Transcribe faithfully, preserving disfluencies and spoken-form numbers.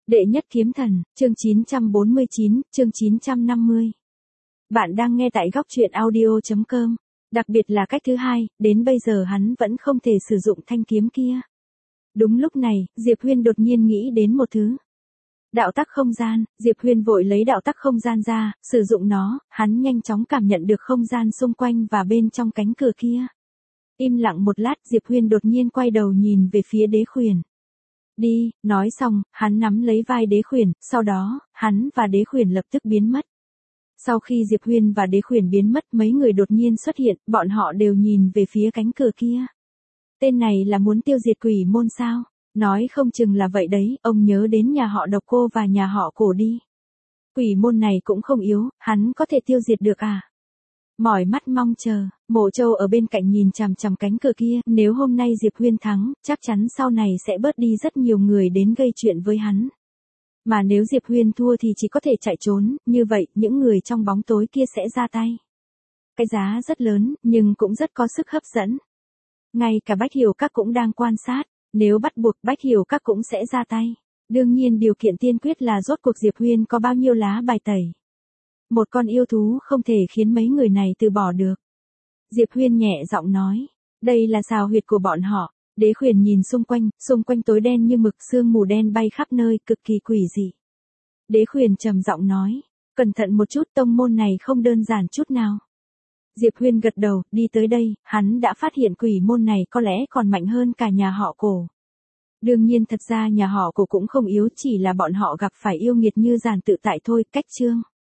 Đệ nhất kiếm thần, chương chín trăm bốn mươi chín, chương chín trăm năm mươi. Bạn đang nghe tại góc truyện audio chấm com. Đặc biệt là cách thứ hai, đến bây giờ hắn vẫn không thể sử dụng thanh kiếm kia. Đúng lúc này, Diệp Huyên đột nhiên nghĩ đến một thứ. Đạo tắc không gian, Diệp Huyên vội lấy đạo tắc không gian ra, sử dụng nó, hắn nhanh chóng cảm nhận được không gian xung quanh và bên trong cánh cửa kia. Im lặng một lát, Diệp Huyên đột nhiên quay đầu nhìn về phía Đế Khuyển. Đi, nói xong, hắn nắm lấy vai Đế Khuyển, sau đó, hắn và Đế Khuyển lập tức biến mất. Sau khi Diệp Huyên và Đế Khuyển biến mất, mấy người đột nhiên xuất hiện, bọn họ đều nhìn về phía cánh cửa kia. Tên này là muốn tiêu diệt quỷ môn sao? Nói không chừng là vậy đấy, ông nhớ đến nhà họ Độc Cô và nhà họ Cổ đi. Quỷ môn này cũng không yếu, hắn có thể tiêu diệt được à? Mỏi mắt mong chờ, Mộ Châu ở bên cạnh nhìn chằm chằm cánh cửa kia, nếu hôm nay Diệp Huyên thắng, chắc chắn sau này sẽ bớt đi rất nhiều người đến gây chuyện với hắn. Mà nếu Diệp Huyên thua thì chỉ có thể chạy trốn, như vậy những người trong bóng tối kia sẽ ra tay. Cái giá rất lớn, nhưng cũng rất có sức hấp dẫn. Ngay cả Bách Hiểu Các cũng đang quan sát, nếu bắt buộc Bách Hiểu Các cũng sẽ ra tay. Đương nhiên điều kiện tiên quyết là rốt cuộc Diệp Huyên có bao nhiêu lá bài tẩy. Một con yêu thú không thể khiến mấy người này từ bỏ được. Diệp Huyên nhẹ giọng nói, đây là xào huyệt của bọn họ. Đế Khuyển nhìn xung quanh, xung quanh tối đen như mực, sương mù đen bay khắp nơi, cực kỳ quỷ dị. Đế Khuyển trầm giọng nói, cẩn thận một chút, tông môn này không đơn giản chút nào. Diệp Huyên gật đầu, đi tới đây, hắn đã phát hiện quỷ môn này có lẽ còn mạnh hơn cả nhà họ Cổ. Đương nhiên thật ra nhà họ Cổ cũng không yếu, chỉ là bọn họ gặp phải yêu nghiệt như Giản Tự Tại thôi. Cách chương